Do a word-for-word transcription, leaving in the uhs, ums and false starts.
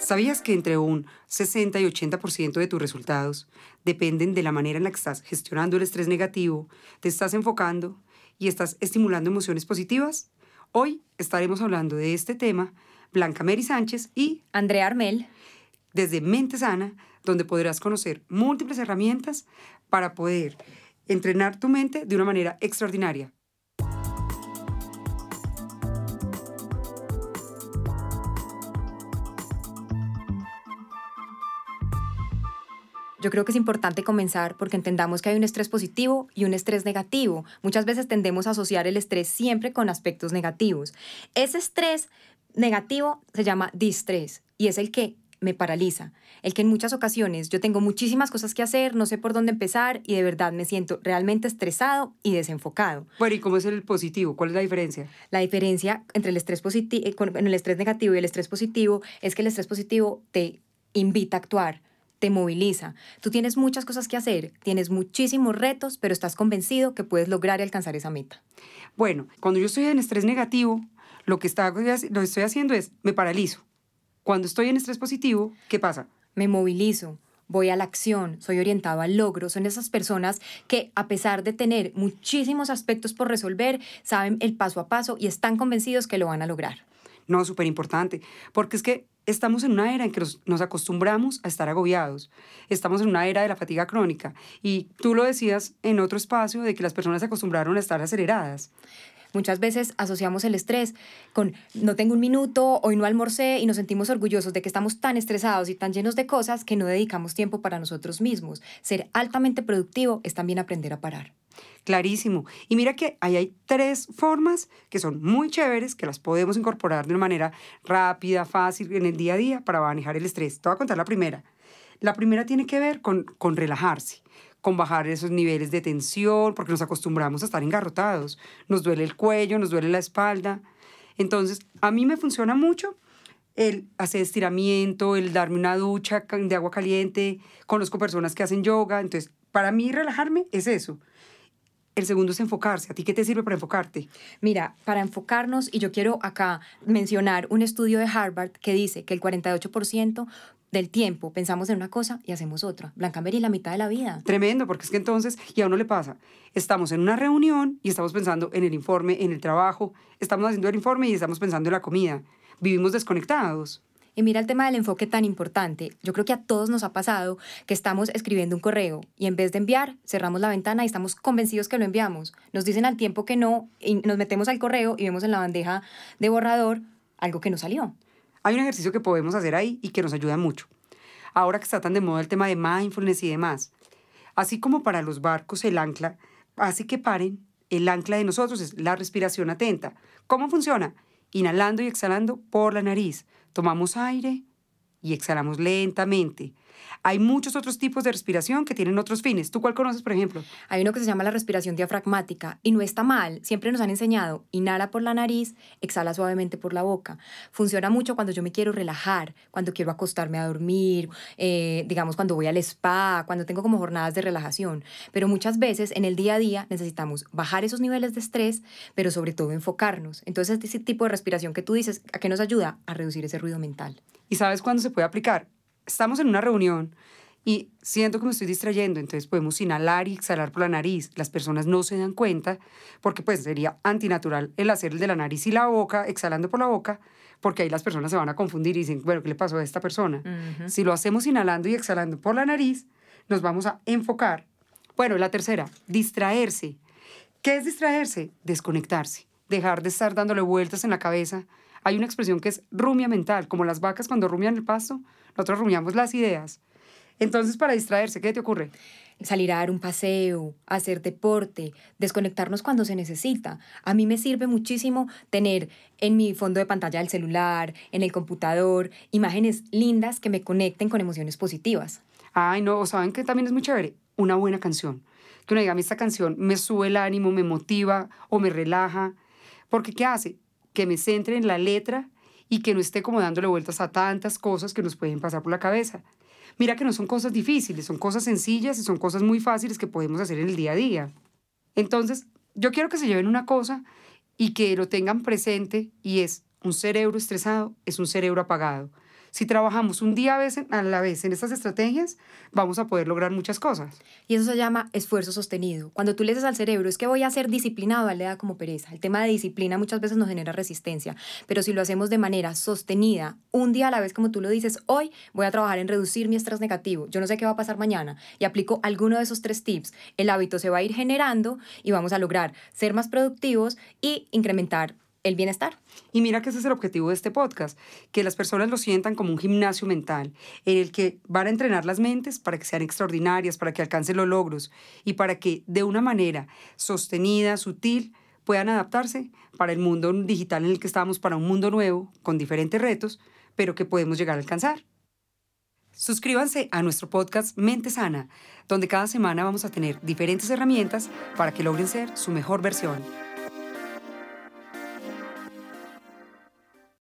¿Sabías que entre un sesenta y ochenta por ciento de tus resultados dependen de la manera en la que estás gestionando el estrés negativo, te estás enfocando y estás estimulando emociones positivas? Hoy estaremos hablando de este tema, Blanca Mary Sánchez y Andrea Armel. Desde Mente Sana, donde podrás conocer múltiples herramientas para poder entrenar tu mente de una manera extraordinaria. Yo creo que es importante comenzar porque entendamos que hay un estrés positivo y un estrés negativo. Muchas veces tendemos a asociar el estrés siempre con aspectos negativos. Ese estrés negativo se llama distrés y es el que me paraliza, el que en muchas ocasiones yo tengo muchísimas cosas que hacer, no sé por dónde empezar y de verdad me siento realmente estresado y desenfocado. Bueno, ¿y cómo es el positivo? ¿Cuál es la diferencia? La diferencia entre el estrés positivo, con el estrés negativo y el estrés positivo es que el estrés positivo te invita a actuar, te moviliza. Tú tienes muchas cosas que hacer, tienes muchísimos retos, pero estás convencido que puedes lograr y alcanzar esa meta. Bueno, cuando yo estoy en estrés negativo, lo que, está, lo que estoy haciendo es me paralizo. Cuando estoy en estrés positivo, ¿qué pasa? Me movilizo, voy a la acción, soy orientado al logro. Son esas personas que, a pesar de tener muchísimos aspectos por resolver, saben el paso a paso y están convencidos que lo van a lograr. No, súper importante, porque es que estamos en una era en que nos, nos acostumbramos a estar agobiados. Estamos en una era de la fatiga crónica. Y tú lo decías en otro espacio de que las personas se acostumbraron a estar aceleradas. Muchas veces asociamos el estrés con no tengo un minuto, hoy no almorcé y nos sentimos orgullosos de que estamos tan estresados y tan llenos de cosas que no dedicamos tiempo para nosotros mismos. Ser altamente productivo es también aprender a parar. Clarísimo. Y mira que ahí hay tres formas que son muy chéveres, que las podemos incorporar de una manera rápida, fácil, en el día a día para manejar el estrés. Te voy a contar la primera. La primera tiene que ver con, con relajarse, con bajar esos niveles de tensión, porque nos acostumbramos a estar engarrotados. Nos duele el cuello, nos duele la espalda. Entonces, a mí me funciona mucho el hacer estiramiento, el darme una ducha de agua caliente. Conozco personas que hacen yoga. Entonces, para mí relajarme es eso. El segundo es enfocarse. ¿A ti qué te sirve para enfocarte? Mira, para enfocarnos, y yo quiero acá mencionar un estudio de Harvard que dice que el cuarenta y ocho por ciento del tiempo pensamos en una cosa y hacemos otra. Blanca Mary, la mitad de la vida. Tremendo, porque es que entonces, y a uno le pasa, estamos en una reunión y estamos pensando en el informe, en el trabajo, estamos haciendo el informe y estamos pensando en la comida. Vivimos desconectados. Y mira el tema del enfoque tan importante. Yo creo que a todos nos ha pasado que estamos escribiendo un correo y en vez de enviar, cerramos la ventana y estamos convencidos que lo enviamos. Nos dicen al tiempo que no y nos metemos al correo y vemos en la bandeja de borrador algo que no salió. Hay un ejercicio que podemos hacer ahí y que nos ayuda mucho. Ahora que está tan de moda el tema de mindfulness y demás. Así como para los barcos el ancla hace que paren, el ancla de nosotros es la respiración atenta. ¿Cómo funciona? Inhalando y exhalando por la nariz. Tomamos aire y exhalamos lentamente. Hay muchos otros tipos de respiración que tienen otros fines. ¿Tú cuál conoces, por ejemplo? Hay uno que se llama la respiración diafragmática y no está mal. Siempre nos han enseñado, inhala por la nariz, exhala suavemente por la boca. Funciona mucho cuando yo me quiero relajar, cuando quiero acostarme a dormir, eh, digamos cuando voy al spa, cuando tengo como jornadas de relajación. Pero muchas veces en el día a día necesitamos bajar esos niveles de estrés, pero sobre todo enfocarnos. Entonces ese tipo de respiración que tú dices, ¿a qué nos ayuda? A reducir ese ruido mental. ¿Y sabes cuándo se puede aplicar? Estamos en una reunión y siento que me estoy distrayendo, entonces podemos inhalar y exhalar por la nariz. Las personas no se dan cuenta porque pues sería antinatural el hacer el de la nariz y la boca, exhalando por la boca, porque ahí las personas se van a confundir y dicen, bueno, ¿qué le pasó a esta persona? Uh-huh. Si lo hacemos inhalando y exhalando por la nariz, nos vamos a enfocar. Bueno, la tercera, distraerse. ¿Qué es distraerse? Desconectarse, dejar de estar dándole vueltas en la cabeza. Hay una expresión que es rumia mental, como las vacas cuando rumian el pasto, nosotros rumiamos las ideas. Entonces, para distraerse, ¿qué te ocurre? Salir a dar un paseo, hacer deporte, desconectarnos cuando se necesita. A mí me sirve muchísimo tener en mi fondo de pantalla del celular, en el computador, imágenes lindas que me conecten con emociones positivas. Ay, no, ¿saben qué también es muy chévere? Una buena canción. Que uno diga, a mí esta canción me sube el ánimo, me motiva o me relaja. Porque, ¿qué hace? Que me centre en la letra y que no esté como dándole vueltas a tantas cosas que nos pueden pasar por la cabeza. Mira que no son cosas difíciles, son cosas sencillas y son cosas muy fáciles que podemos hacer en el día a día. Entonces, yo quiero que se lleven una cosa y que lo tengan presente y es un cerebro estresado, es un cerebro apagado. Si trabajamos un día a, vez, a la vez en estas estrategias, vamos a poder lograr muchas cosas. Y eso se llama esfuerzo sostenido. Cuando tú le dices al cerebro, es que voy a ser disciplinado, a él le da como pereza. El tema de disciplina muchas veces nos genera resistencia, pero si lo hacemos de manera sostenida, un día a la vez, como tú lo dices, hoy voy a trabajar en reducir mi estrés negativo, yo no sé qué va a pasar mañana, y aplico alguno de esos tres tips, el hábito se va a ir generando y vamos a lograr ser más productivos y incrementar el bienestar. Y mira que ese es el objetivo de este podcast, que las personas lo sientan como un gimnasio mental, en el que van a entrenar las mentes para que sean extraordinarias, para que alcancen los logros y para que de una manera sostenida, sutil, puedan adaptarse para el mundo digital en el que estamos, para un mundo nuevo, con diferentes retos, pero que podemos llegar a alcanzar. Suscríbanse a nuestro podcast Mente Sana, donde cada semana vamos a tener diferentes herramientas para que logren ser su mejor versión.